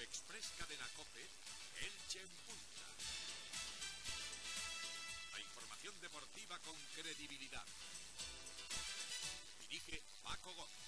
Express Cadena COPE, Elche en Punta. La información deportiva con credibilidad. Dirige Paco Gómez.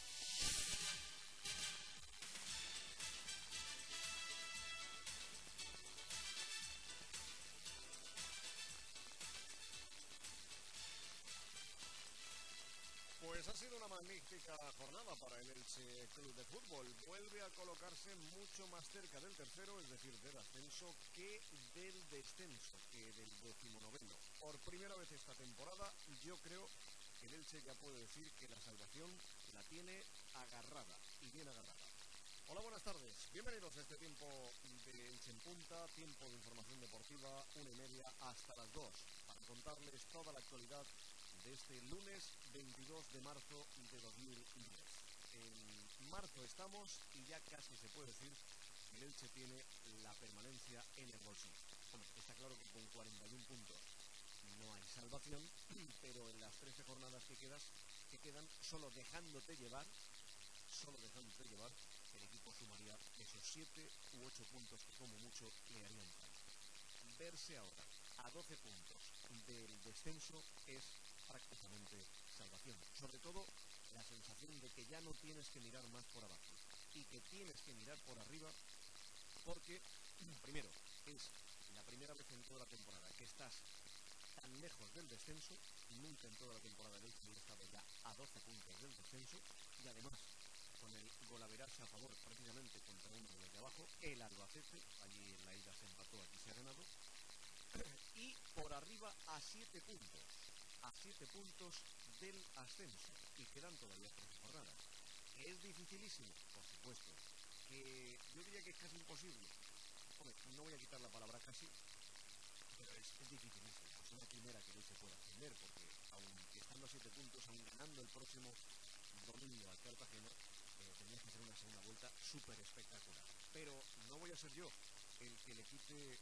Pues ha sido una magnífica jornada para el Elche Club de Fútbol. Vuelve a colocarse mucho más cerca del tercero, es decir, del ascenso, que del descenso, que del 19º. Por primera vez esta temporada, yo creo que el Elche ya puede decir que la salvación la tiene agarrada, y bien agarrada. Hola, buenas tardes. Bienvenidos a este tiempo de Elche en Punta, tiempo de información deportiva, 1:30 hasta las 2, para contarles toda la actualidad de este lunes 22 de marzo de 2010. En marzo estamos y ya casi se puede decir que el Elche tiene la permanencia en el bolsillo. Hombre, está claro que con 41 puntos no hay salvación, pero en las 13 jornadas que quedan, solo dejándote llevar, el equipo sumaría esos 7 u 8 puntos que como mucho le harían falta. Verse ahora a 12 puntos del descenso es prácticamente salvación. Sobre todo la sensación de que ya no tienes que mirar más por abajo y que tienes que mirar por arriba, porque primero es la primera vez en toda la temporada que estás tan lejos del descenso. Nunca en toda la temporada del Elche había estado ya a 12 puntos del descenso, y además con el golaveraje a favor precisamente contra uno de los de abajo, el Albacete. Allí en la ida se empató, aquí se ha ganado, y por arriba a 7 puntos del ascenso, y quedan todavía 3 jornadas. ¿Que es dificilísimo? Por supuesto. ¿Que yo diría que es casi imposible? Hombre, no voy a quitar la palabra casi, pero es dificilísimo. Es una quimera que no se puede ascender, porque aunque estando a 7 puntos, aún ganando el próximo domingo al Cartagena, tenías que hacer una segunda vuelta súper espectacular. Pero no voy a ser yo el que le quite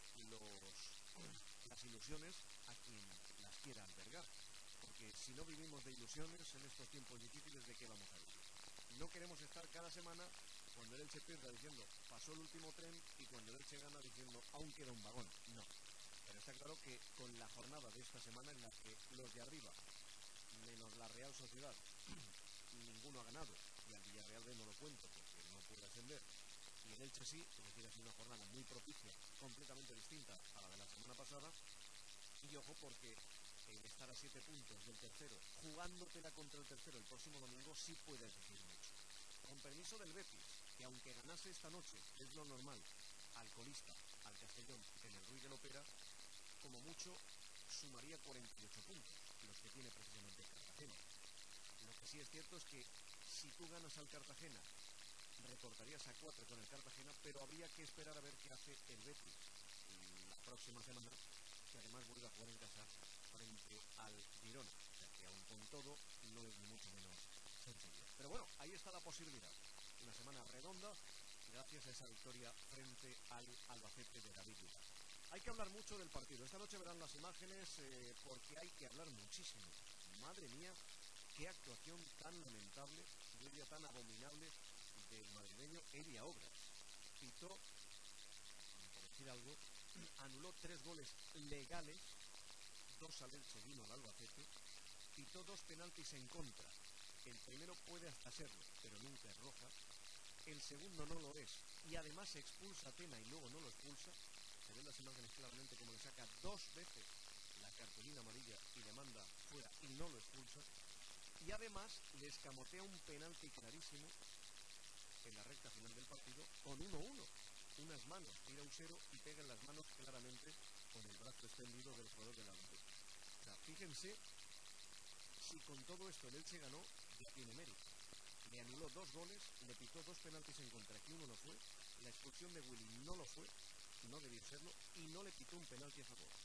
las ilusiones a quien las quiera albergar, porque si no vivimos de ilusiones en estos tiempos difíciles, ¿de qué vamos a vivir? No queremos estar cada semana, cuando el Elche pierda, diciendo pasó el último tren, y cuando el Elche gana diciendo aún queda un vagón. No, pero está claro que con la jornada de esta semana, en la que los de arriba, menos la Real Sociedad, ninguno ha ganado, y al Villarreal B no lo cuento porque no puede ascender, y el Elche sí, es decir, ha sido una jornada muy propicia, completamente distinta a la de la semana pasada. Y ojo, porque el estar a 7 puntos del tercero, jugándotela contra el tercero el próximo domingo, sí puede decir mucho. Con permiso del Betis, que aunque ganase esta noche, es lo normal, al colista, al Castellón, en el Ruiz de Lopera, como mucho sumaría 48 puntos, los que tiene precisamente el Cartagena. Lo que sí es cierto es que si tú ganas al Cartagena, recortarías a 4 con el Cartagena, pero habría que esperar a ver qué hace el Betis la próxima semana, que además vuelve a jugar en casa frente al Girona. O sea que aún con todo no es ni mucho menos sencillo. Pero bueno, ahí está la posibilidad. Una semana redonda gracias a esa victoria frente al Albacete de David Villa. Hay que hablar mucho del partido. Esta noche verán las imágenes, porque hay que hablar muchísimo. Madre mía, qué actuación tan lamentable, yo diría tan abominable, del madrileño Elia Obras. Pitó, por decir algo, anuló 3 goles legales, 2 al Elche y 1 al Albacete, pitó 2 penaltis en contra. El primero puede hasta serlo, pero nunca es roja. El segundo no lo es, y además se expulsa a Tena y luego no lo expulsa. Se ven las imágenes claramente como le saca 2 veces la cartulina amarilla y le manda fuera y no lo expulsa. Y además le escamotea un penalti clarísimo en la recta final del partido con 1-1. Unas manos, tira Usero y pega en las manos claramente con el brazo extendido del jugador del Albacete. O sea, fíjense, si con todo esto el Elche ganó, ya tiene mérito. Le anuló 2 goles, le pitó 2 penaltis en contra, que uno no fue, la expulsión de Willy no lo fue, no debió serlo, y no le pitó un penalti a favor.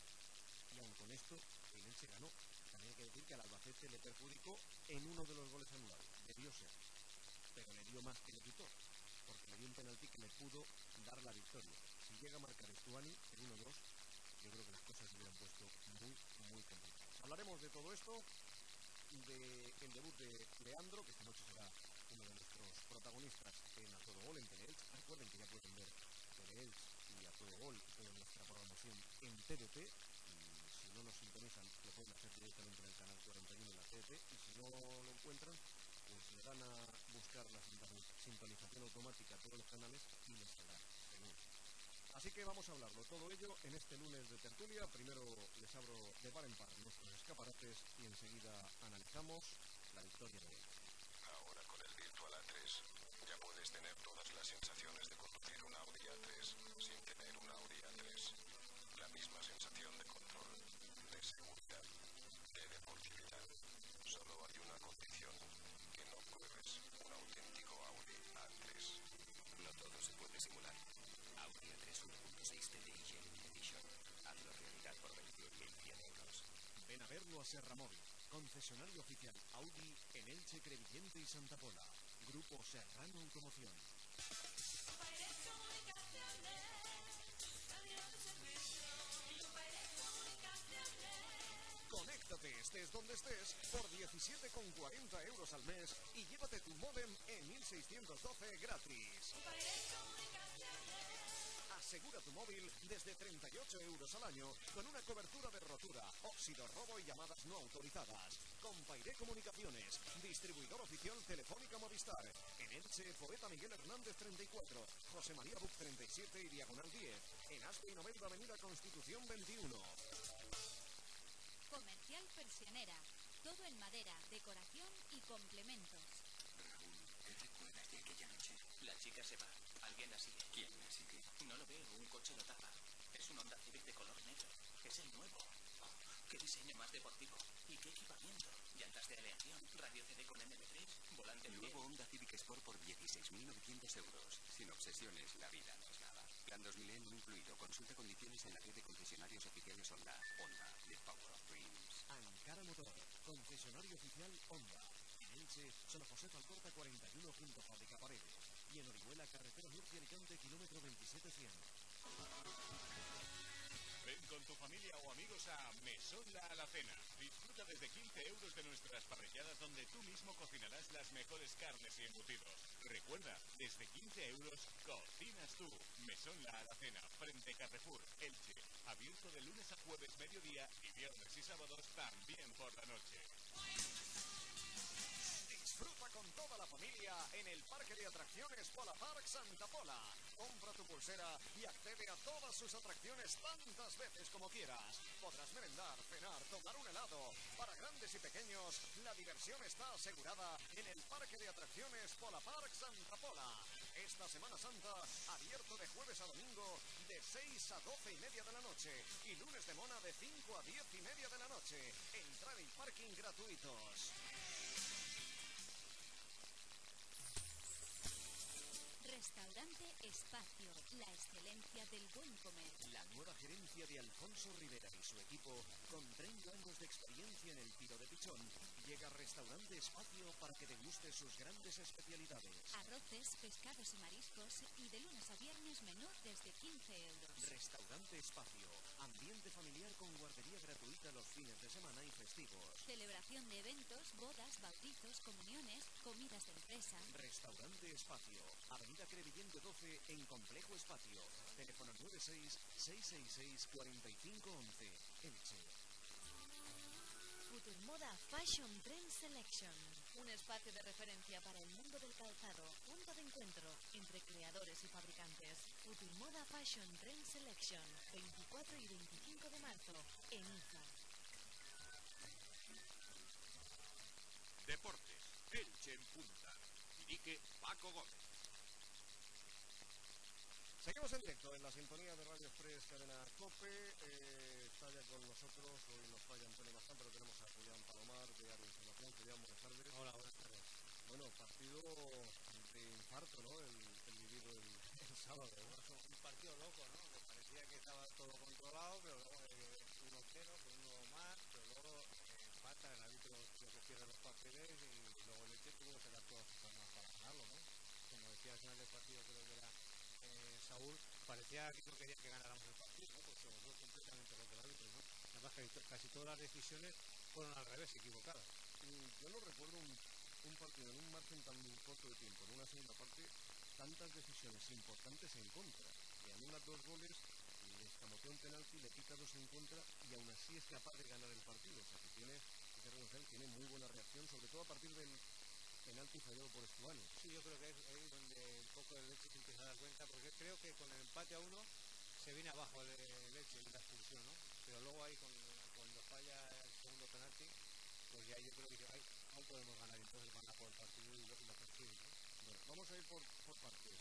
Y aun con esto, el Elche ganó. También hay que decir que al Albacete le perjudicó en uno de los goles anulados, debió ser, pero le dio más que le quitó, porque le dio un penalti que le pudo dar la victoria. Si llega a marcar Stuani el 1-2, yo creo que las cosas se hubieran puesto muy, muy complicadas. Hablaremos de todo esto, del debut de Leandro, que esta noche será uno de nuestros protagonistas en A Todo Gol en Teleelch. Recuerden que ya pueden ver Teleelch y A Todo Gol en nuestra programación en TDT. Y si no nos sintonizan, lo pueden hacer directamente en el canal 41 en la TDT. Y si no lo encuentran, pues le dan a buscar la sintonización automática a todos los canales y les saldrá, seguro. Así que vamos a hablarlo todo ello en este lunes de tertulia. Primero les abro de par en par nuestros escaparates y enseguida analizamos la victoria de hoy. Ahora con el Virtual A3 ya puedes tener todas las sensaciones de conducir un Audi A3 sin tener un Audi A3. La misma sensación de control, de seguridad, de deportividad. Solo hay una condición: que no pruebes un auténtico Audi A3. No todo se puede simular. Audi A3 1.6 TDI Genuine Edition. Hazlo realidad por 21.100 euros. Ven a verlo a Serra Móvil, concesionario oficial Audi en Elche, Crevillente y Santa Pola. Grupo Serrano Automoción. Conéctate, estés donde estés, por 17,40 euros al mes y llévate tu módem en 1612 gratis. Asegura tu móvil desde 38 euros al año con una cobertura de rotura, óxido, robo y llamadas no autorizadas. Compairé Comunicaciones, distribuidor oficial Telefónica Movistar. En Elche, Poeta Miguel Hernández 34, José María Buc 37 y Diagonal 10. En Aspe y Novelda, Avenida Constitución 21. Comercial Persianera. Todo en madera, decoración y complementos. Raúl, ¿qué recuerdas de aquella noche? La chica se va. Alguien la sigue. ¿Quién la sigue? No lo veo. Un coche lo tapa. Es un Honda Civic de color negro. Es el nuevo. Oh, qué diseño más deportivo. ¿Y qué equipamiento? Llantas de aleación, radio CD con MP3, volante El nuevo Honda Civic Sport por 16.900 euros. Sin obsesiones, la vida no es nada. Plan 2000 no incluido. Consulta condiciones en la red de concesionarios oficiales Honda. Honda, the power of dreams. Ankara Motor, concesionario oficial Honda. En Elche, San José Falcorta 41 junto a Fábrica Paredes. Y en Orihuela, carretera Murcia-Alicante, kilómetro 27100. Ven con tu familia o amigos a Mesón La Alacena. Disfruta desde 15 euros de nuestras parrilladas donde tú mismo cocinarás las mejores carnes y embutidos. Recuerda, desde 15 euros cocinas tú. Mesón La Alacena, frente Carrefour, Elche. Abierto de lunes a jueves mediodía y viernes y sábados también por la noche. Disfruta con toda la familia en el parque de atracciones Pola Park Santa Pola. Compra tu pulsera y accede a todas sus atracciones tantas veces como quieras. Podrás merendar, cenar, tomar un helado. Para grandes y pequeños, la diversión está asegurada en el parque de atracciones Pola Park Santa Pola. Esta Semana Santa, abierto de jueves a domingo de 6 a 12 y media de la noche y lunes de mona de 5 a 10 y media de la noche. Entrada y parking gratuitos. Restaurante Espacio, la excelencia del buen comer. La nueva gerencia de Alfonso Rivera y su equipo, con 30 años de experiencia en el tiro de pichón, llega a Restaurante Espacio para que deguste sus grandes especialidades. Arroces, pescados y mariscos y de lunes a viernes menú desde 15 euros. Restaurante Espacio, ambiente familiar con guardería gratuita los fines de semana y festivos. Celebración de eventos, bodas, bautizos, comuniones, comidas de empresa. Restaurante Espacio, Avenida Crevillente 12 en Complejo Espacio. Teléfono 96-666-4511. Elche. Futurmoda Fashion Trend Selection. Un espacio de referencia para el mundo del calzado. Punto de encuentro entre creadores y fabricantes. Futurmoda Fashion Trend Selection. 24 y 25 de marzo en IFA. Deportes. Elche en punta. Dirige Paco Gómez. Seguimos en directo en la sintonía de Radio Express Cadena COPE. Está ya con nosotros, hoy nos falla Antonio Mazán, pero tenemos a Julián Palomar de Área Información. Julián, buenas tardes. Hola, buenas tardes. Bueno, partido de infarto, ¿no? El vivido el sábado, ¿no? Un partido loco, ¿no? Que parecía que estaba todo controlado, pero luego 1-0, con uno más, pero luego falta el árbitro creo que cierra los papeles y luego el Elche tuvo que sacar todas sus armas para ganarlo, ¿no? Como decía al final del partido, creo que era Saúl, parecía que no quería que ganáramos el partido, ¿no? Porque se volvió completamente loco el árbitro, ¿no? Además casi todas las decisiones fueron al revés, equivocadas. Yo no recuerdo un un partido en un margen tan corto de tiempo, en una segunda parte, tantas decisiones importantes en contra. Le anula 2 goles, le escamotea un penalti, le quita 2 en contra y aún así es capaz de ganar el partido. O sea que tiene muy buena reacción, sobre todo a partir del penalti fallado por Stuani. Sí, yo creo que es ahí donde un poco el Elche se empieza a dar cuenta, porque creo que con el empate a 1 se viene abajo el Elche en la expulsión, ¿no? Pero luego ahí cuando falla el segundo penalti, pues ya yo creo que ay, aún podemos ganar, entonces van a por el partido y lo consiguen, ¿no? Bueno, vamos a ir por partes.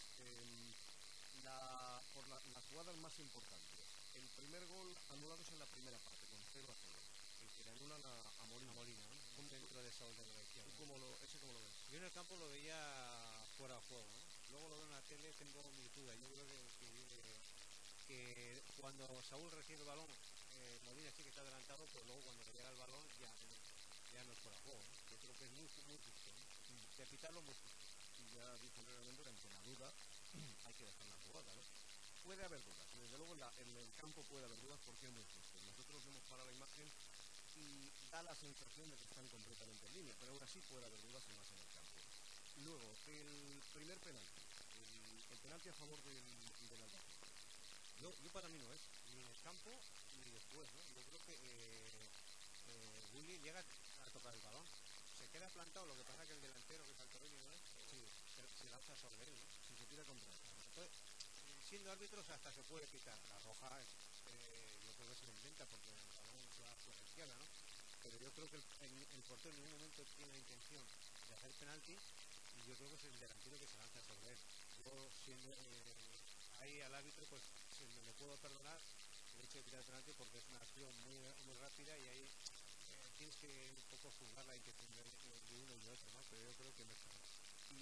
Las jugadas más importantes. El primer gol anulado es en la primera parte, con 0-0. El que le anulan a Molina. Un centro de Saúl de la izquierda. ¿Cómo lo ves? Yo en el campo lo veía fuera de juego, ¿no? Luego lo veo en la tele, tengo mis dudas. Yo creo que cuando Saúl recibe el balón, Molina sí que está adelantado, pero luego cuando le llega el balón ya no es fuera de juego, ¿no? Yo creo que es muy justo, ¿no? De pitarlo muy justo. Y ya dice anteriormente que ante la duda hay que dejar la jugada, ¿no? Puede haber dudas, desde luego en el campo puede haber dudas porque es muy justo. Nosotros hemos parado la imagen y da la sensación de que están completamente en línea, pero aún así puede haber dudas y más en el campo. Luego, el primer penalti, el penalti a favor del Albacete. Yo para mí no es, ni en el campo ni después, ¿no? Yo creo que Willy llega a tocar el balón, se queda plantado, lo que pasa que el delantero, que es Altorrini, ¿no? Sí, se lanza sobre él, ¿no? Si se tira contra él. Entonces, siendo árbitros hasta se puede quitar la roja, yo creo que se lo inventa porque el balón se va por la izquierda, ¿no? Pero yo creo que el portero en ningún momento tiene la intención de hacer penalti y yo creo que es el delantero que se lanza sobre él. Yo siendo ahí al árbitro pues le puedo perdonar el hecho de tirar penalti porque es una acción muy rápida y ahí tienes que un poco juzgar la intención de uno y de otro, ¿no? Pero yo creo que no es penalti.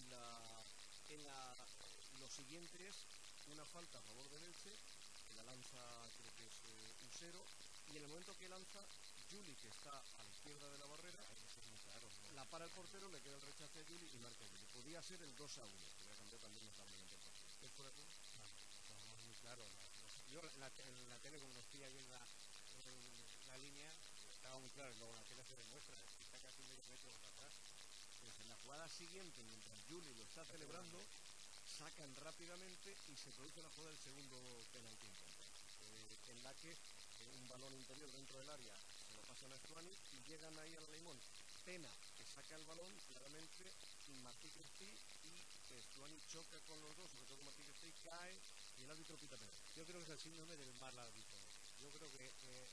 Y lo siguiente es una falta a favor del Elche, que la lanza creo que es Usero, y en el momento que lanza Juli, que está a la izquierda de la barrera, eso es muy claro, ¿no? La para el portero, le queda el rechace a Juli y marca Juli. Podía ser el 2-1, que hubiera cambiado también notablemente el partido. ¿Es por aquí? No, es muy claro. Yo en la tele, como nos pilla yo en la línea, estaba muy claro, y luego en la tele se demuestra, está casi medio metro más atrás. Pues en la jugada siguiente, mientras Juli lo está celebrando, sacan rápidamente y se produce la jugada del segundo penalti en contra, en la que un balón interior dentro del área se lo pasan a Stuani y llegan ahí al Limón. Pena, que saca el balón claramente, Martí Crespí, y Stuani choca con los dos, sobre todo Martí Crespí, cae y el árbitro pita penalti. Yo creo que es el síndrome del mal árbitro. Yo creo que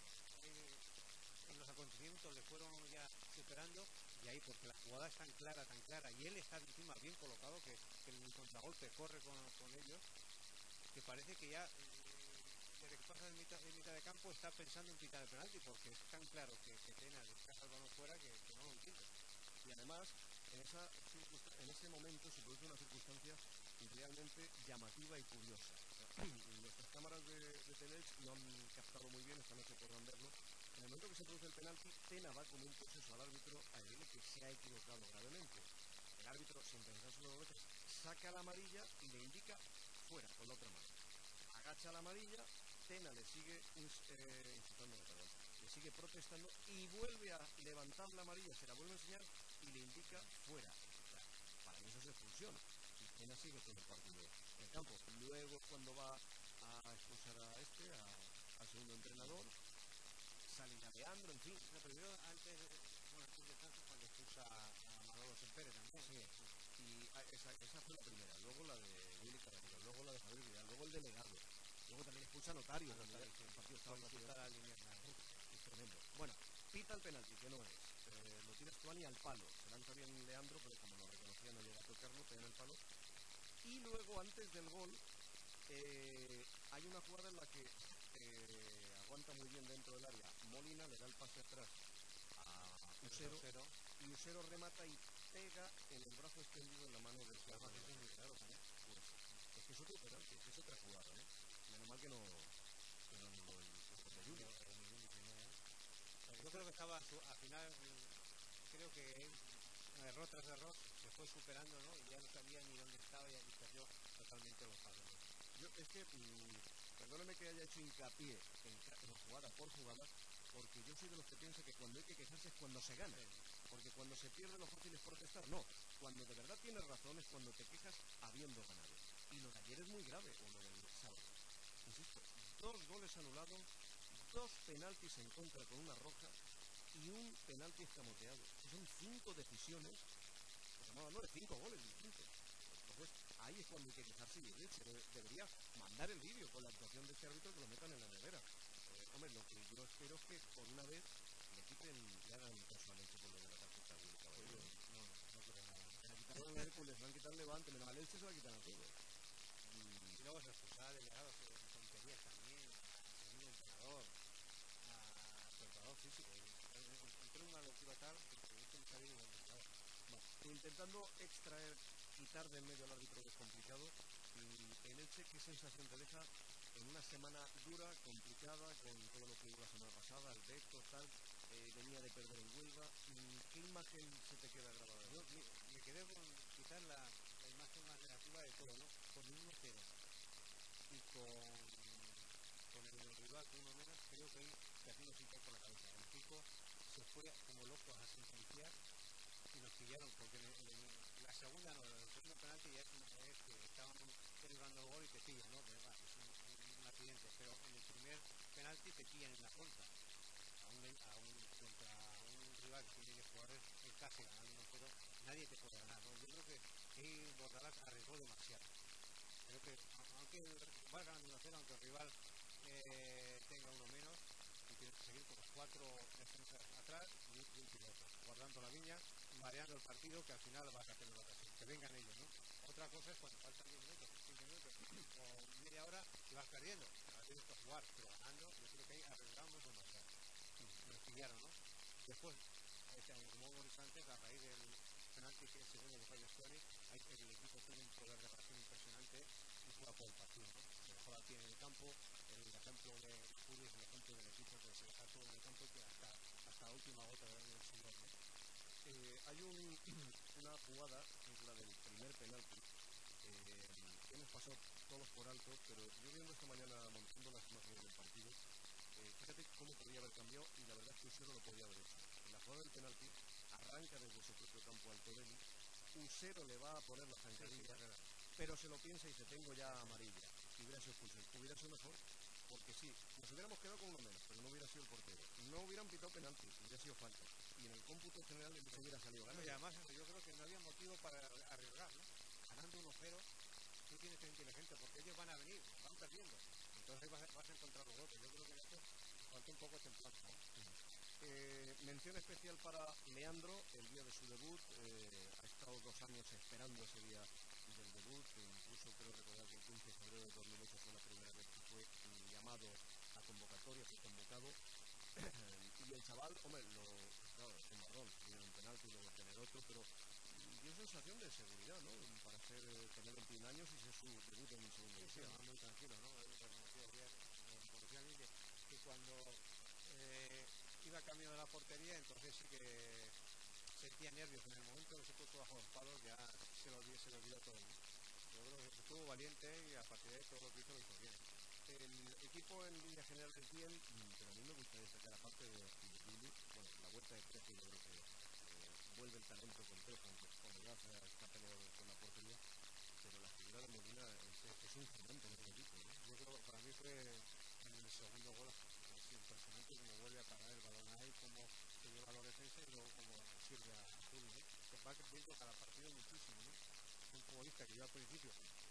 en los acontecimientos le fueron ya superando y ahí porque la jugada es tan clara y él está encima bien colocado que el contragolpe corre con ellos, que parece que ya desde que pasa en mitad de campo está pensando en pitar el penalti porque es tan claro que Tena despeja el balón fuera que no lo entiende. Y además en ese momento se produce una circunstancia realmente llamativa y curiosa. Nuestras cámaras de Telex lo han captado muy bien, esta noche podrán verlo. En el momento que se produce el penalti, Tena va como un proceso al árbitro a decirle que se ha equivocado gravemente. El árbitro, sin pensárselo dos veces, saca la amarilla y le indica fuera con la otra mano. Agacha la amarilla, Tena le sigue le sigue protestando y vuelve a levantar la amarilla, se la vuelve a enseñar y le indica fuera. O sea, para mí eso es expulsión. Y Tena sigue todo el partido en el campo. Luego, cuando va a expulsar al segundo entrenador, sale Leandro, en fin. No, pero yo antes de cuando expulsa a Manolo Sempere también. Sí. Y esa fue la primera. Luego la de Willy Carrero, luego la de Javier Vidal, luego el delegado. Luego también expulsa a Notario. El partido estaba a la línea. Es tremendo. Bueno, pita el penalti, que no es. Lo tira Stuani al palo. Se lanza bien Leandro, pero como lo reconocía no llega a tocarlo, pega en el palo. Y luego, antes del gol, hay una jugada en la que aguanta muy bien dentro del área. Molina le da el pase atrás a Usero, y Usero remata y pega en el brazo extendido en la mano del jugador. Es muy claro también. Pues, es que es otro penalti, es otra jugada, ¿no? Menos mal que no anuló el de Juli. Yo creo que estaba al final, creo que error tras error se fue superando, ¿no? Y ya no sabía ni dónde estaba y perdió totalmente los pasos. Yo es que, perdóneme que haya hecho hincapié en jugada por jugada, porque yo soy de los que piensa que cuando hay que quejarse es cuando se gana. porque cuando se pierde lo fácil es protestar. No, cuando de verdad tienes razón es cuando te quejas habiendo ganado. Y lo de ayer es muy grave, o lo del sábado. Insisto, 2 goles anulados, 2 penaltis en contra con una roja y un penalti escamoteado. Son 5 decisiones, pues estamos hablando de 5 goles distintos. Entonces, ahí es cuando hay que quejarse y se debería mandar el vídeo con la actuación de este árbitro que lo metan en la nevera. Hombre, lo que yo espero es que por una vez le hagan caso al Elche por lo de la tarjeta única. No quiero nada. Le quitaron al Hércules, le han quitado el Levante, menos al Elche se lo quitan a todos. Y luego se expulsaba a delegados en tonterías también, a un entrenador, a preparador físico. Entró una locura tal que esto no sabía ni dónde estaba. Intentando quitar de en medio al árbitro que es complicado, el Elche, ¿qué sensación te deja en una semana dura, complicada, con todo lo que hubo la semana pasada, el veto, tal, venía de perder en Huelva? ¿Qué imagen se te queda grabada? Yo me quedé con quizás la imagen más negativa de todo, ¿no? Con el 1-0 y con el rival con uno menos, creo que ahí casi nos hizo por la cabeza. El equipo se fue como locos a sentenciar y nos pillaron, porque en la segunda no, en el segundo penalti ya es que estaban celebrando el gol y te pillan, ¿no? Que va, es un accidente, pero en el primer penalti te pillan en la contra, contra un rival que tiene jugadores en casa ganando 1-0, nadie te puede ganar, ¿no? Yo creo que Bordalás arriesgó demasiado. Creo que aunque vas ganando 1-0, aunque el rival tenga uno menos, y tienes que seguir con los 4 defensas atrás y un piloto, guardando la línea, mareando el partido, que al final vas a tener la ocasión, que vengan ellos, ¿no? Otra cosa es cuando faltan 10 minutos, 15 minutos o media hora y vas perdiendo, ahora tienes que jugar, pero ganando, yo creo que ahí arriesgamos demasiado. Nos pillaron, ¿no? Después, como hemos dicho antes, a raíz del penalti que el segundo que falla Suárez, el equipo tiene un poder de reacción impresionante y juega por el partido, ¿no? Se dejó la piel en el campo, el ejemplo de Julio es el ejemplo del equipo que se deja todo en el campo y que hasta la última gota del sudor, ¿no? Hay una jugada, que es la del primer penalti, que hemos pasado todos por alto, pero yo viendo esta mañana, montando las imágenes del partido, fíjate cómo podría haber cambiado y la verdad es que Usero lo podía haber hecho. En la jugada del penalti arranca desde su propio campo Altorelli, Usero le va a poner la zancadilla, pero se lo piensa y dice, tengo ya amarilla, y hubiera sido expulsión, hubiera sido mejor, porque sí, nos hubiéramos quedado con uno menos, pero no hubiera sido el portero, no hubieran pitado penalti, hubiera sido falta, y en el cómputo general se hubiera salido ganando. Y además yo creo que no había motivo para arriesgar, ¿no? Ganando 1-0, tú tienes que ser inteligente, porque ellos van a venir, van perdiendo, entonces vas a encontrar los otros. Yo creo que esto falta un poco templanza, ¿no? Mención especial para Leandro, el día de su debut, ha estado 2 años esperando ese día del debut, incluso creo recordar que el 15 de febrero de 2008 fue la primera vez que fue llamado a convocatoria, fue convocado, y el chaval, hombre, claro, es un marrón, tiene un penalti y luego tener otro, pero dio sensación de seguridad, ¿no? Para tener 21 años y ser su debut en el segundo división. Sí, muy tranquilo, ¿no? Reconoció ayer, como decía alguien, que cuando iba camino de la portería, entonces sí que sentía nervios en el momento que se puso bajo los palos, ya se lo olvidó todo, ¿no? Yo creo que estuvo valiente y a partir de ahí todo lo que hizo lo hizo bien. El equipo en línea general es bien, pero a mí me gustaría destacar aparte de Lili, bueno, la vuelta de Trejo, yo creo que vuelve el talento con Trejo, aunque Ordegaza está peleado con la portería, pero la figura de Molina es un gigante en el equipo, ¿no? Yo creo que para mí fue en el segundo gol, es impresionante como vuelve a parar el balón ahí, como se lleva a los defensas y luego como sirve a Julio, ¿no? Se va creciendo cada partido muchísimo, ¿no? Un futbolista que yo al principio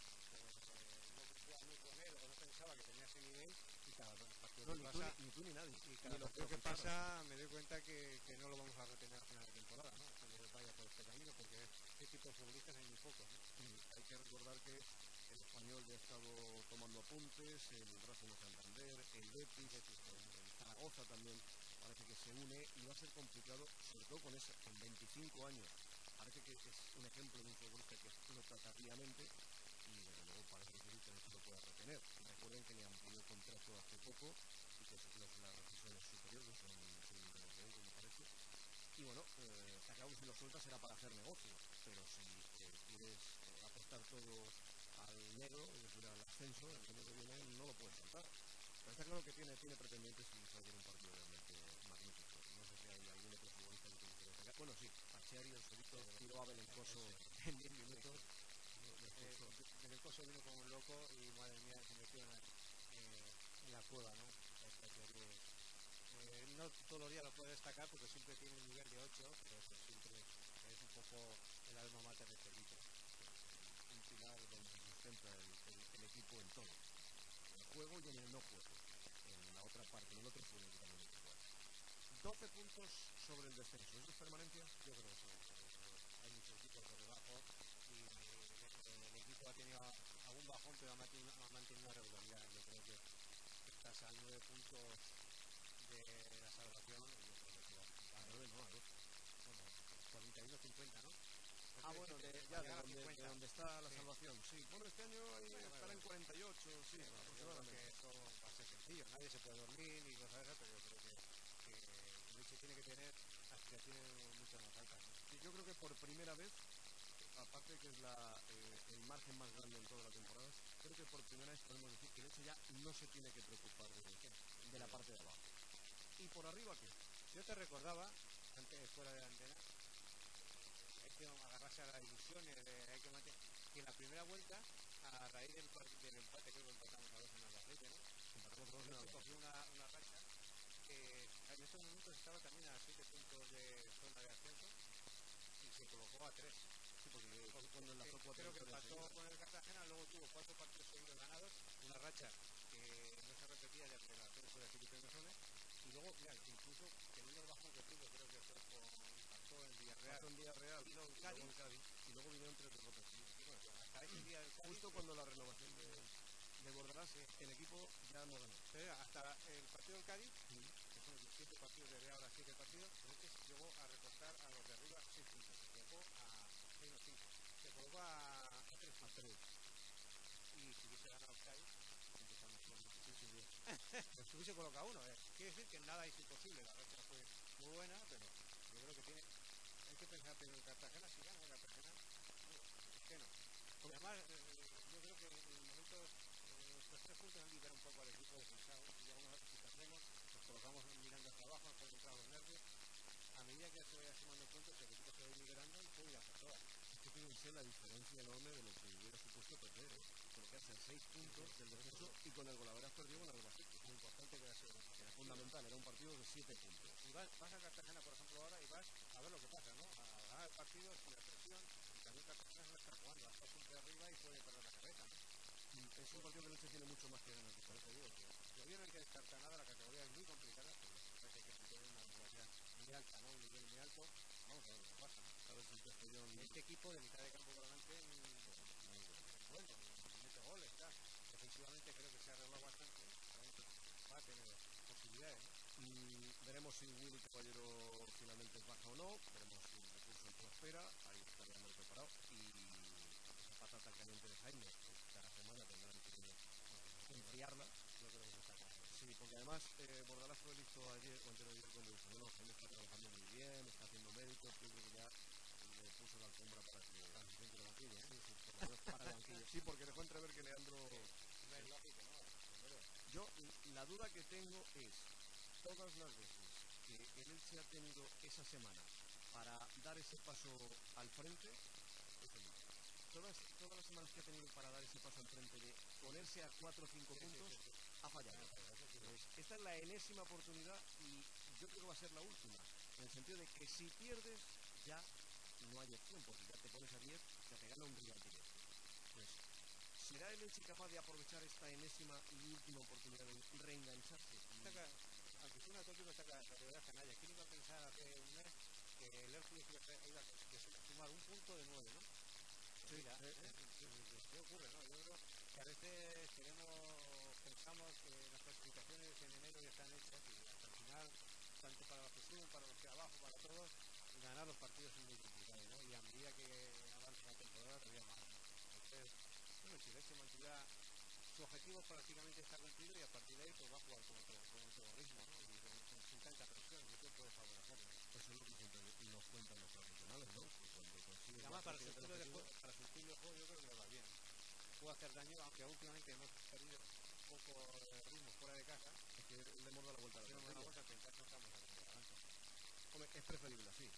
no confiaba muy con él o no pensaba que tenía ese nivel y cada partido No, que pasa ni tú ni nadie. y cada partido que pasa me doy cuenta que no lo vamos a retener a final de temporada, ¿no? Cuando vaya por este camino, porque este tipo de futbolistas hay muy pocos, ¿no? Hay que recordar que el Español ya ha estado tomando apuntes, el Racing de Santander, el Betis, el Zaragoza también parece que se une y va a ser complicado, sobre todo con 25 años. Parece que es un ejemplo de un futbolista que explota tardíamente y desde luego parece difícil que no se lo pueda retener. Recuerden que le amplió el contrato hace poco y que la rescisión es superior, que son 6 millones de euros, me parece. Y bueno, acabo si lo sueltas será para hacer negocio, pero si quieres apostar todo al negro, es decir, al ascenso, el año que viene no lo puedes soltar. Pero está claro que tiene pretendientes y hizo ayer un partido realmente magnífico. No sé si hay algún otro futbolista que te gustaría destacar. Bueno, sí, Pacheari el solito tiró a Belencoso en 10 minutos. Belencoso vino como un loco y madre mía se metió en la cueva, ¿no? No todos los días lo puede destacar porque siempre tiene un nivel de 8, pero pues siempre es un poco el alma mater de este equipo. Un pilar donde se sustenta el equipo en todo, en el juego y en el no juego. En la otra parte, en el otro fútbol que también hay que jugar. 12 puntos sobre el descenso. ¿Eso es permanencia? Yo creo que sí. Hay muchos equipos por debajo y el equipo ha tenido algún bajón, pero ha mantenido una regularidad. Yo creo que estás a 9 puntos de la salvación y yo creo que va a 9, no, a 12. Bueno, 41-50, ¿no? Bueno, de donde está la salvación, sí. Bueno, este año estará en 48, sí, aproximadamente. Que esto va a ser sencillo, nadie se puede dormir ni cosas de esas, pero yo creo que el Elche tiene que tener aspiraciones mucho más altas, ¿no? Sí, yo creo que por primera vez, aparte que es el margen más grande en todas las temporadas, creo que por primera vez podemos decir que el Elche ya no se tiene que preocupar de la parte de abajo. ¿Y por arriba qué? Yo te recordaba, antes fuera de la antena, hay que agarrarse a las ilusiones, hay que mantener, que en la primera vuelta, a raíz del empate, creo que empatamos a 2 en Albacete, ¿no? Empatamos a 2 en Albacete. Cogió una racha que en estos momentos estaba también a 7 puntos de zona de ascenso y se colocó a 3. Sí, porque cuando enlazó 4 creo que empató con el Cartagena, luego tuvo 4 partidos seguidos ganados, una racha que no se repetía desde el ascenso de Felipe Mesones, y luego, mira, incluso teniendo el bajón que tuvo, creo que fue empató en Villarreal, y luego en Cádiz, y luego vinieron 3 derrotas. Bueno, hasta ese día del Cádiz, justo cuando la renovación de Bordalás, el equipo ya no ganó. Hasta el partido del Cádiz, que son 7 partidos, de ahora 7 partidos, entonces llegó a recortar a los de arriba 6 puntos, se colocó a 6 o 5, se colocó a 3. Y si hubiese ganado el Cádiz, empezamos con 6 y 10. Pues si hubiese colocado uno, quiere decir que nada es imposible, la racha fue muy buena, pero yo creo que hay que pensar primero en Cartagena, si gana Cartagena, ¿por qué no? Además, yo creo que en el momento estos 3 puntos han liberado un poco al equipo descansado, si perdemos, nos colocamos mirando hacia abajo, nos pueden entrar los nervios. A medida que se vaya sumando puntos, el equipo se va liberando y puede ir a hacer todas. Es que fíjense la diferencia enorme de lo que hubiera supuesto perder, colocarse a 6 puntos del descenso y con el gol habrás perdido con el Albacete. Lo importante que era ser era fundamental, era un partido de 7 puntos. Y vas a Cartagena, por ejemplo, ahora y vas a ver lo que pasa, ¿no? A ganar el partido sin la presión, y también Cartagena se lo está jugando, está punto de arriba y puede perder la cabeza, ¿no? Es un partido que el Elche tiene mucho más que ganar. Por eso digo que todavía no hay que descartar nada, la categoría es muy complicada, pero hay que mantener una regularidad muy alta, ¿no? Un nivel muy alto. Vamos a ver lo que pasa, ¿no? A ver si el Castellón... Este equipo de mitad de campo por delante es bueno, mete goles, tal. Defensivamente creo que se ha arreglado bastante, va a tener posibilidades, ¿no? Veremos si Willy Caballero finalmente es baja o no, veremos si el recurso prospera, ahí estaría muy preparado, y esa patata caliente de Jaime, esta semana tendrán que enfriarla. Yo creo que está claro. Sí, porque además Bordalás fue listo ayer o antes de ayer cuando dijo, no, Jaime está trabajando muy bien, está haciendo médicos, yo creo que ya le puso la alfombra para que transición que lo banquille, ¿eh? Sí, por lo menos para el banquillo. Sí, porque dejó entrever que Leandro... No es lógico, ¿no? Yo, la duda que tengo es, todas las veces que el Elche ha tenido esa semana para dar ese paso al frente, todas las semanas que ha tenido para dar ese paso al frente de ponerse a 4 o 5 puntos, ha fallado. Esta es la enésima oportunidad y yo creo que va a ser la última, en el sentido de que si pierdes ya no hay opción, porque ya te pones a 10, ya te gana un rival directo. Pues, ¿será el Elche capaz de aprovechar esta enésima y última oportunidad de reengancharse? Aunque sea un auténtico esta categoría canalla, ¿quién iba a pensar hace un mes que el Hércules iba a sumar un punto de 9, ¿no? Sí, mira, ¿qué ocurre, no? Yo creo que a veces pensamos que las clasificaciones en enero ya están hechas y hasta el final, tanto para los que suben, para los que abajo, para todos, ganar los partidos es muy complicado, ¿no? Y a medida que avanza la temporada todavía más, ¿no? Entonces, bueno, si Leche mantendrá su objetivo prácticamente está cumplido y a partir de ahí pues va a jugar con otro ritmo, ¿no? Y sin tanta presión, yo creo que puede favorecerlo, ¿no? Eso es lo que siempre nos cuentan los profesionales, ¿no? Que cuando consiguen... Y además para su estilo de juego yo creo que le va bien. Puede hacer daño, aunque últimamente hemos perdido un poco de ritmo fuera de casa. Es que le hemos dado la vuelta a la vuelta que en casa estamos adelante. Hombre, es preferible así.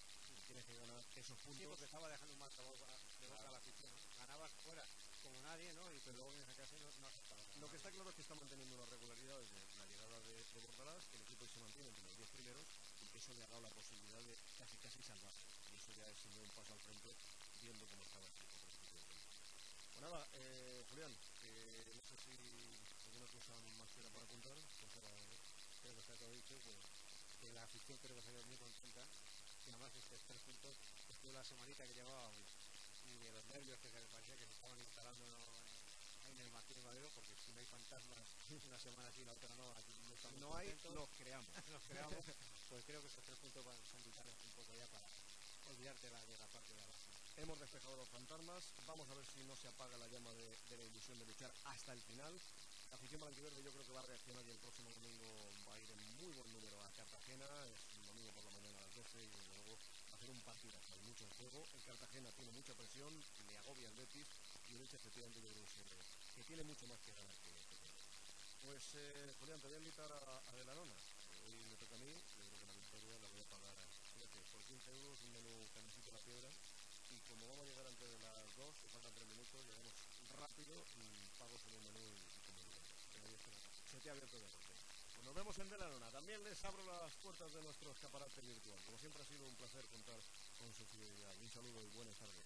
tienes que ganar esos puntos. Sí, porque estaba dejando más de boca a la afición, ¿no? Ganabas fuera como nadie, ¿no? Y pero luego en esa casa no aceptaba. Lo que está claro es que está manteniendo una regularidad desde la llegada de Bordalás, que el equipo se mantiene entre los 10 primeros y que eso le ha dado la posibilidad de casi salvarse. Y eso ya es sin un paso al frente, viendo cómo estaba el equipo por este tiempo. Pues nada, Julián, no sé si alguna cosa más fuera para apuntar. Pues creo que está todo dicho, que la afición creo que se ve muy contenta. Y además estos 3 puntos, después de la semanita que llevábamos y de los nervios que se les parecía que se estaban instalando ahí en el Martín Valero, porque si no hay fantasmas una semana sí, la otra no, aquí no estamos no hay, contentos, los creamos. los creamos, pues creo que estos 3 puntos son vitales un poco ya para olvidarte de la parte de abajo. Hemos despejado los fantasmas, vamos a ver si no se apaga la llama de la ilusión de luchar hasta el final. La afición blanquiverde yo creo que va a reaccionar y el próximo domingo va a ir en muy buen número a Cartagena, es un domingo por la mañana a las 12 y luego va a hacer un partido, hay mucho en juego. El Cartagena tiene mucha presión, le agobia el Betis y el Elche efectivamente yo creo que tiene mucho más que ganar que perder. Pues Julián, te voy a invitar a De la Lona. Hoy me toca a mí, yo creo que la victoria la voy a pagar por 15 euros, un menú canesito a la piedra. Y como vamos a llegar antes de las 2, que faltan 3 minutos, llegamos rápido, pago solo el menú y como digo, se te ha abierto de golpe. Pues nos vemos en De la Lona. También les abro las puertas de nuestro escaparate virtual. Como siempre ha sido un placer contar con su fidelidad. Un saludo y buenas tardes.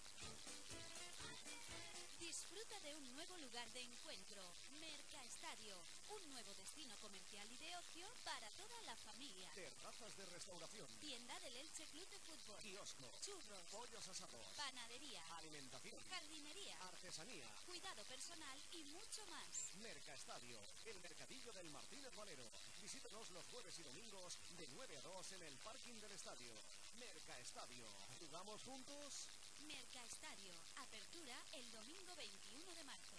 Disfruta de un nuevo lugar de encuentro, Mercaestadio, un nuevo destino comercial y de ocio para toda la familia. Terrazas de restauración, Tienda del Elche Club de Fútbol, kiosco, churros, pollos asados, panadería, alimentación, jardinería, artesanía, cuidado personal y mucho más. Mercaestadio, el mercadillo del Martínez Valero. Visítanos los jueves y domingos de 9 a 2 en el parking del estadio. Mercaestadio, ¿jugamos juntos? Mercaestadio, apertura el domingo 21 de marzo.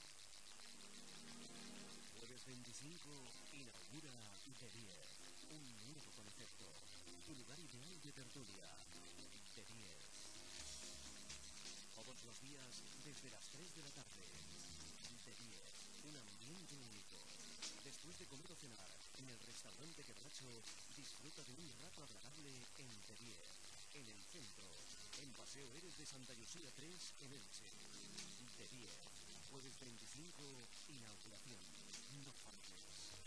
Jueves 25, inaugura De 10, un nuevo concepto, tu lugar ideal de tertulia. De 10. Todos los días desde las 3 de la tarde. De 10, un ambiente único. Después de comer o cenar, en el restaurante Quebracho, disfruta de un rato agradable en De 10, en el centro, en Paseo Eres de Santa Lucía 3, en Elche. De 10, jueves 25, inauguración. No faltes.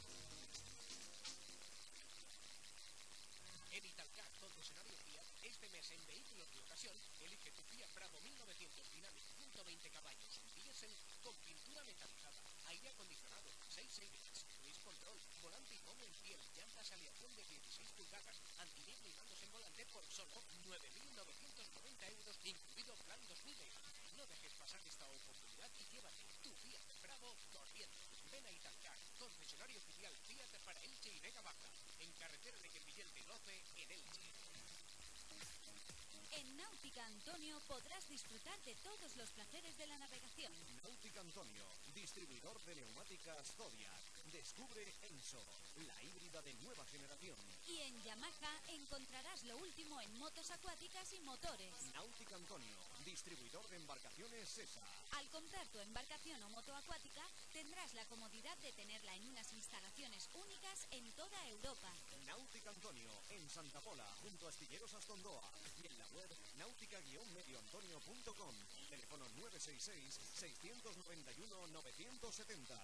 En Italcar, concesionario Fiat, este mes en vehículos de ocasión, elige tu Fiat Bravo 1900 Dynamic 120 caballos, diésel con pintura metalizada, aire acondicionado, 6 airbags, cruise control, volante y mono en piel, llantas aleación de 16 pulgadas, anti-lag y mandos en volante por solo 9.990 euros, incluido plan 2000. No dejes pasar esta oportunidad y llévate tu Fiat Bravo corriendo. Ven a Italcar, concesionario oficial Fiat para Elche y Vega Baja, en carretera de Crevillente 12, en Elche. En Náutica Antonio podrás disfrutar de todos los placeres de la navegación. Náutica Antonio, distribuidor de neumáticas Zodiac. Descubre Enso, la híbrida de nueva generación. Y en Yamaha encontrarás lo último en motos acuáticas y motores. Náutica Antonio, distribuidor de embarcaciones SESA. Al comprar tu embarcación o moto acuática, tendrás la comodidad de tenerla en unas instalaciones únicas en toda Europa. Náutica Antonio, en Santa Pola, junto a Astilleros Astondoa. Y en la web náutica-medioantonio.com. Teléfono 966-691-970.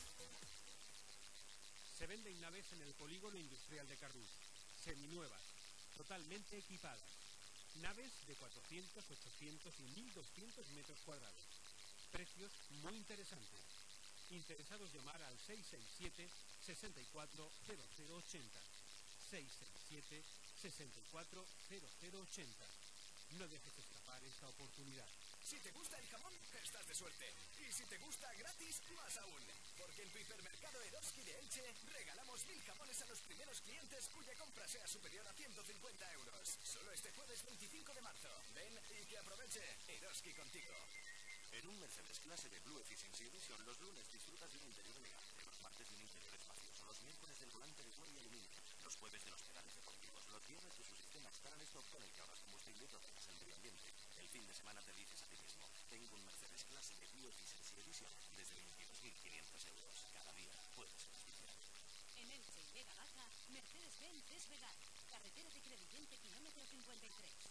Se venden naves en el polígono industrial de Carrús, seminuevas, totalmente equipadas. Naves de 400, 800 y 1200 metros cuadrados. Precios muy interesantes. Interesados llamar al 667 64 0080. 667 64 0080. No dejes escapar esta oportunidad. Si te gusta el jamón, estás de suerte. Y si te gusta gratis, más aún. Porque en tu hipermercado Eroski de Elche regalamos 1000 jamones a los primeros clientes cuya compra sea superior a 150 euros. Solo este jueves 25 de marzo. Ven y que aproveche. Eroski contigo. En un Mercedes clase de Blue Efficiency Edition, los lunes disfrutas de un interior elegante, los martes de un interior espacioso, los miércoles del volante de cuero y aluminio, los jueves de los pedales deportivos, los viernes de su sistema Staran Stop con el que ahorras combustible y proteges el medio ambiente. El fin de semana te dices a ti mismo, tengo un Mercedes clase de Blue Efficiency Edition desde 22.500 euros. Cada día puedes ser especial. En Elche y Vega Baja, Mercedes-Benz es Vegar, carretera de Crevillente, kilómetro 53.